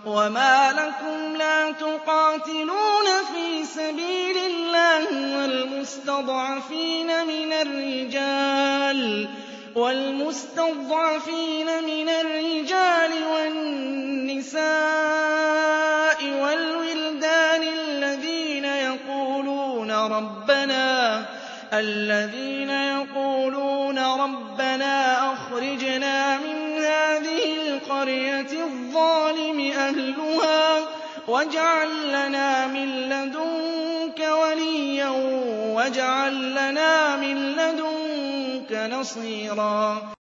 وَمَا لَكُمْ لَا تُقَاتِلُونَ فِي سَبِيلِ اللَّهِ وَالْمُسْتَضْعَفِينَ مِنَ الرِّجَالِ وَالنِّسَاءِ وَالْوِلْدَانِ الَّذِينَ يَقُولُونَ رَبَّنَا أَخْرِجْنَا مِنْ هَٰذِهِ الْقَرْيَةِ الظَّالِمِ أَهْلُهَا وَاجْعَل لَّنَا مِن لَّدُنكَ وَلِيًّا وَاجْعَل لَّنَا مِن لَّدُنكَ نَصِيرًا